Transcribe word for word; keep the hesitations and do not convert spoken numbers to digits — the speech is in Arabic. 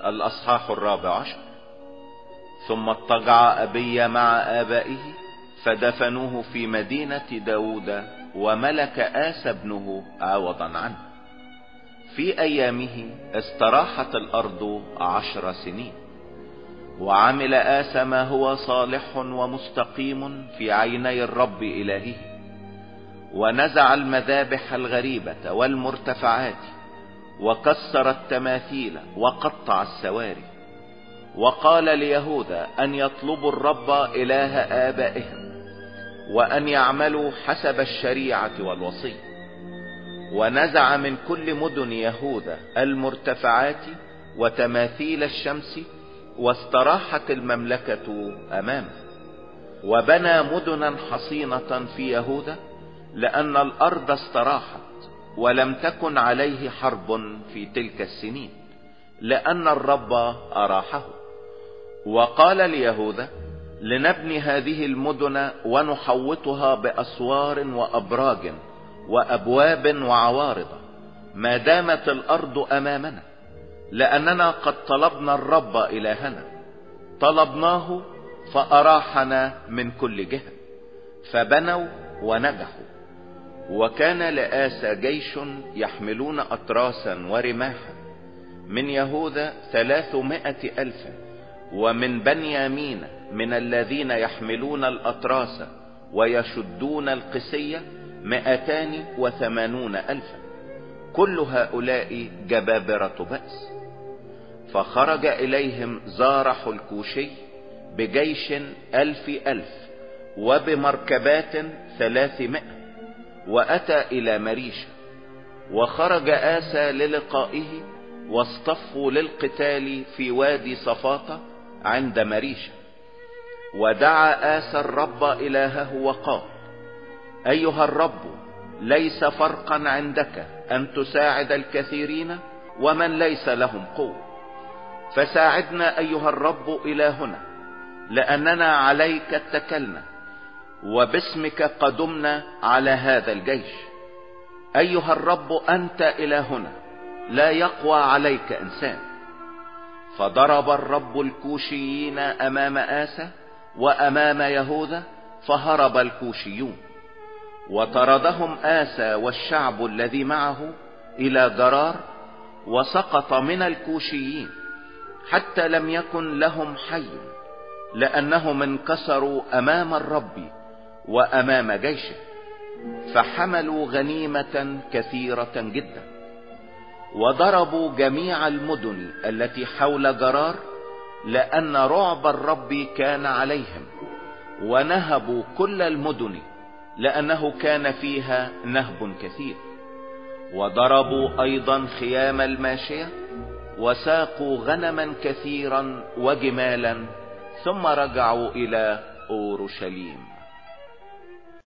الأصحاح الرابع عشر. ثم اضطجع أبي مع آبائه فدفنوه في مدينة داود، وملك آسى ابنه عوضا عنه. في أيامه استراحت الأرض عشر سنين، وعمل آسى ما هو صالح ومستقيم في عيني الرب إلهه، ونزع المذابح الغريبة والمرتفعات، وكسر التماثيل وقطع السواري، وقال ليهوذا أن يطلبوا الرب إله آبائهم، وأن يعملوا حسب الشريعة والوصي. ونزع من كل مدن يهوذا المرتفعات وتماثيل الشمس، واستراحت المملكة أمامه. وبنى مدنا حصينة في يهوذا، لأن الأرض استراحت ولم تكن عليه حرب في تلك السنين، لأن الرب أراحه. وقال ليهوذا: لنبني هذه المدن ونحوطها بأسوار وأبراج وأبواب وعوارض، ما دامت الأرض أمامنا، لأننا قد طلبنا الرب إلهنا، طلبناه فأراحنا من كل جهة. فبنوا ونجحوا. وكان لآسى جيش يحملون أطراسا ورماحا، من يهوذا ثلاثمائة ألف، ومن بنيامين من الذين يحملون الأطراس ويشدون القسية مائتان وثمانون ألفا، كل هؤلاء جبابرة بأس. فخرج إليهم زارح الكوشي بجيش ألف ألف وبمركبات ثلاثمائة، وأتى إلى مريشة. وخرج آسى للقائه، واصطفوا للقتال في وادي صفاطة عند مريشة. ودعا آسى الرب إلهه وقال: أيها الرب، ليس فرقا عندك أن تساعد الكثيرين ومن ليس لهم قوة، فساعدنا أيها الرب إلهنا، لأننا عليك اتكلنا، وباسمك قدمنا على هذا الجيش. أيها الرب، أنت إلهنا، لا يقوى عليك إنسان. فضرب الرب الكوشيين أمام آسى وأمام يهوذا، فهرب الكوشيون، وطردهم آسى والشعب الذي معه إلى جرار، وسقط من الكوشيين حتى لم يكن لهم حي، لأنهم انكسروا أمام الرب وأمام جيشه، فحملوا غنيمة كثيرة جدا. وضربوا جميع المدن التي حول جرار، لأن رعب الرب كان عليهم، ونهبوا كل المدن، لأنه كان فيها نهب كثير. وضربوا أيضا خيام الماشية، وساقوا غنما كثيرا وجمالا، ثم رجعوا إلى أورشليم.